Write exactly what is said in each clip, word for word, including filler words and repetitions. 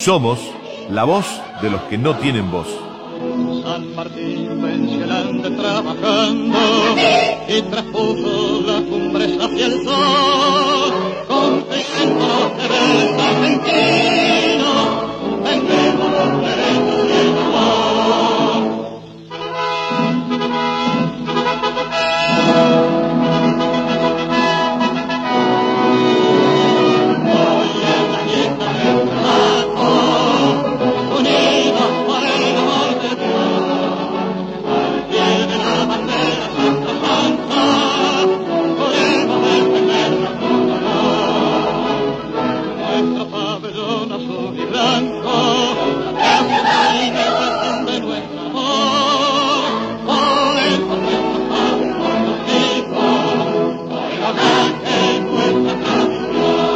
Somos la voz de los que no tienen voz. San Martín pensionante trabajando y traspuso las cumbres hacia el sol, con seiscientos rebeldes argentinos, vendemos los derechos y el amor. Hoy en la fiesta del trabajo, unidos por el amor de Dios, al pie de la bandera Santa Santa, podemos defendernos con honor. Nuestro pabellón azul y blanco, es la iniciación de nuestro amor. Por eso nuestro padre nos dijo, por la blanca en nuestra tradición.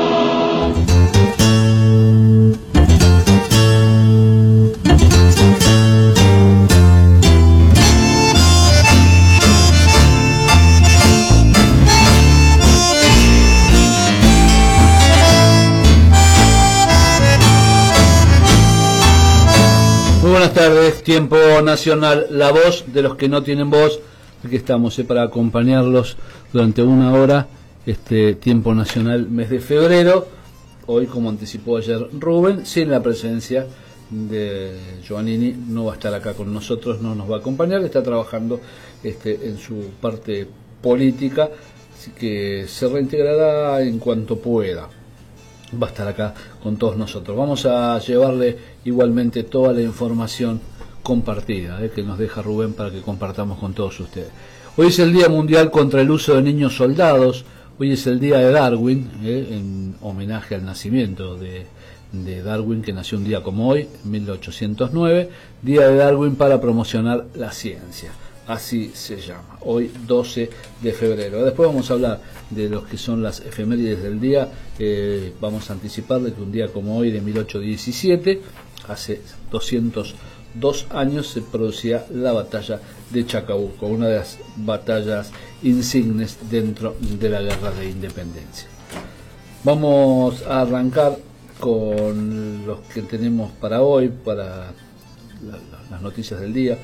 Muy buenas tardes, Tiempo Nacional, la voz de los que no tienen voz. Aquí estamos eh, para acompañarlos durante una hora, este Tiempo Nacional, mes de febrero. Hoy, como anticipó ayer Rubén, sin la presencia de Giovannini, no va a estar acá con nosotros, no nos va a acompañar, está trabajando este, en su parte política, así que se reintegrará en cuanto pueda. Va a estar acá con todos nosotros. Vamos a llevarle igualmente toda la información compartida eh, que nos deja Rubén para que compartamos con todos ustedes. Hoy es el Día Mundial contra el Uso de Niños Soldados. Hoy es el Día de Darwin, eh, en homenaje al nacimiento de, de Darwin, que nació un día como hoy, en mil ochocientos nueve. Día de Darwin para promocionar la ciencia. Así se llama, hoy doce de febrero. Después vamos a hablar de los que son las efemérides del día. Eh, vamos a anticiparle que un día como hoy, de mil ochocientos diecisiete, hace doscientos dos años, se producía la batalla de Chacabuco, una de las batallas insignes dentro de la Guerra de Independencia. Vamos a arrancar con los que tenemos para hoy, para la, la, las noticias del día.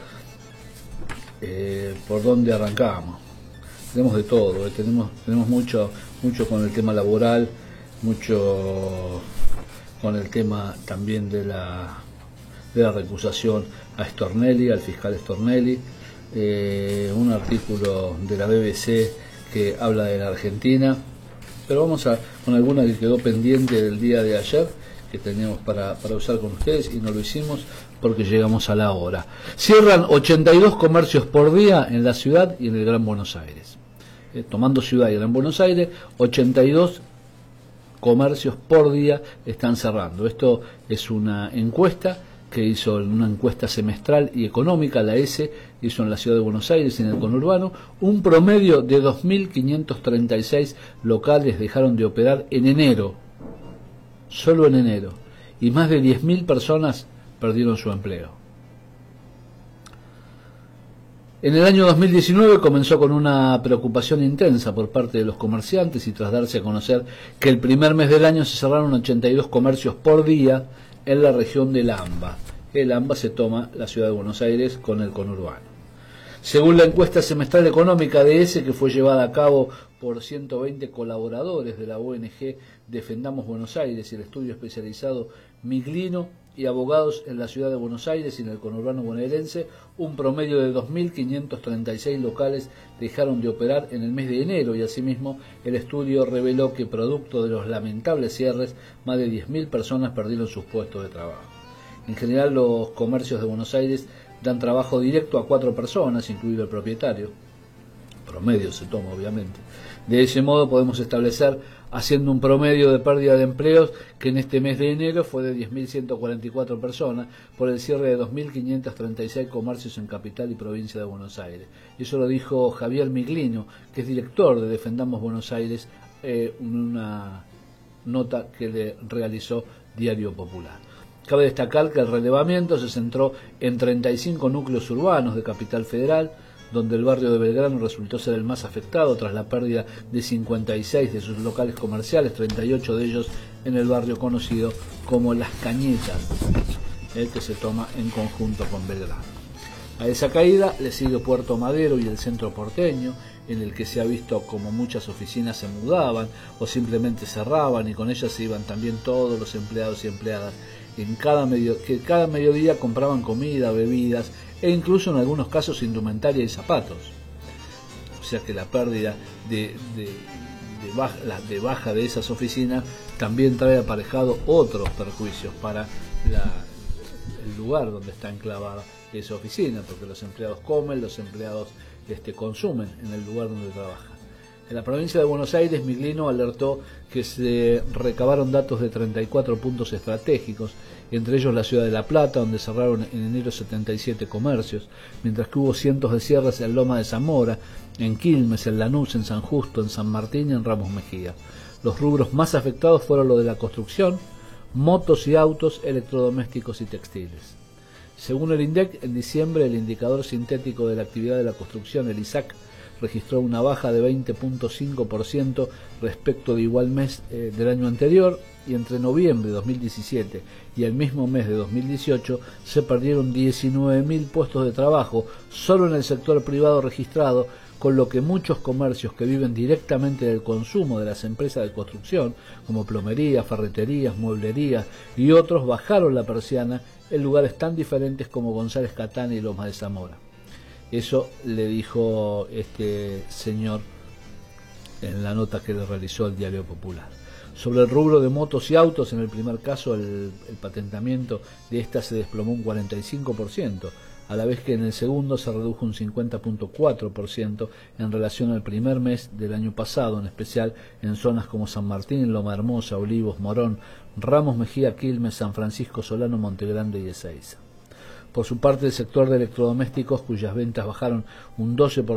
Eh, por dónde arrancamos. Tenemos de todo, eh, tenemos tenemos mucho mucho con el tema laboral, mucho con el tema también de la de la recusación a Stornelli, al fiscal Stornelli, eh, un artículo de la B B C que habla de la Argentina, pero vamos a con alguna que quedó pendiente del día de ayer, que teníamos para, para usar con ustedes y no lo hicimos porque llegamos a la hora. Cierran ochenta y dos comercios por día en la ciudad y en el Gran Buenos Aires. Eh, tomando ciudad y Gran Buenos Aires, ochenta y dos comercios por día están cerrando. Esto es una encuesta que hizo, una encuesta semestral y económica, la S, hizo en la ciudad de Buenos Aires y en el conurbano. Un promedio de dos mil quinientos treinta y seis locales dejaron de operar en enero. Solo en enero, y más de diez mil personas perdieron su empleo. En el año dos mil diecinueve comenzó con una preocupación intensa por parte de los comerciantes, y tras darse a conocer que el primer mes del año se cerraron ochenta y dos comercios por día en la región del AMBA. El AMBA se toma la ciudad de Buenos Aires con el conurbano. Según la encuesta semestral económica de ese, que fue llevada a cabo por ciento veinte colaboradores de la O N G Defendamos Buenos Aires y el estudio especializado Miglino y abogados en la ciudad de Buenos Aires y en el conurbano bonaerense, un promedio de dos mil quinientos treinta y seis locales dejaron de operar en el mes de enero, y asimismo el estudio reveló que, producto de los lamentables cierres, más de diez mil personas perdieron sus puestos de trabajo. En general, los comercios de Buenos Aires dan trabajo directo a cuatro personas, incluido el propietario. Promedio se toma, obviamente. De ese modo podemos establecer, haciendo un promedio de pérdida de empleos, que en este mes de enero fue de diez mil ciento cuarenta y cuatro personas por el cierre de dos mil quinientos treinta y seis comercios en capital y provincia de Buenos Aires. Eso lo dijo Javier Miglino, que es director de Defendamos Buenos Aires, eh, en una nota que le realizó Diario Popular. Cabe destacar que el relevamiento se centró en treinta y cinco núcleos urbanos de Capital Federal, donde el barrio de Belgrano resultó ser el más afectado tras la pérdida de cincuenta y seis de sus locales comerciales, treinta y ocho de ellos en el barrio conocido como Las Cañetas, el que se toma en conjunto con Belgrano. A esa caída le sigue Puerto Madero y el centro porteño, en el que se ha visto como muchas oficinas se mudaban o simplemente cerraban, y con ellas se iban también todos los empleados y empleadas en cada medio, que cada mediodía compraban comida, bebidas e incluso en algunos casos indumentaria y zapatos. O sea que la pérdida de, de, de, baja, la, de baja de esas oficinas también trae aparejado otros perjuicios para la, el lugar donde está enclavada esa oficina, porque los empleados comen, los empleados este, consumen en el lugar donde trabajan. En la provincia de Buenos Aires, Miglino alertó que se recabaron datos de treinta y cuatro puntos estratégicos, entre ellos la ciudad de La Plata, donde cerraron en enero setenta y siete comercios, mientras que hubo cientos de cierres en Loma de Zamora, en Quilmes, en Lanús, en San Justo, en San Martín y en Ramos Mejía. Los rubros más afectados fueron los de la construcción, motos y autos, electrodomésticos y textiles. Según el INDEC, en diciembre el indicador sintético de la actividad de la construcción, el I S A C, registró una baja de veinte punto cinco por ciento respecto de igual mes eh, del año anterior, y entre noviembre de dos mil diecisiete y el mismo mes de dos mil dieciocho se perdieron diecinueve mil puestos de trabajo solo en el sector privado registrado, con lo que muchos comercios que viven directamente del consumo de las empresas de construcción, como plomerías, ferreterías, mueblerías y otros, bajaron la persiana en lugares tan diferentes como González Catán y Lomas de Zamora. Eso le dijo este señor en la nota que le realizó el Diario Popular. Sobre el rubro de motos y autos, en el primer caso el, el patentamiento de esta se desplomó un cuarenta y cinco por ciento, a la vez que en el segundo se redujo un cincuenta punto cuatro por ciento en relación al primer mes del año pasado, en especial en zonas como San Martín, Loma Hermosa, Olivos, Morón, Ramos Mejía, Quilmes, San Francisco Solano, Montegrande y Ezeiza. Por su parte, el sector de electrodomésticos, cuyas ventas bajaron un doce por ciento,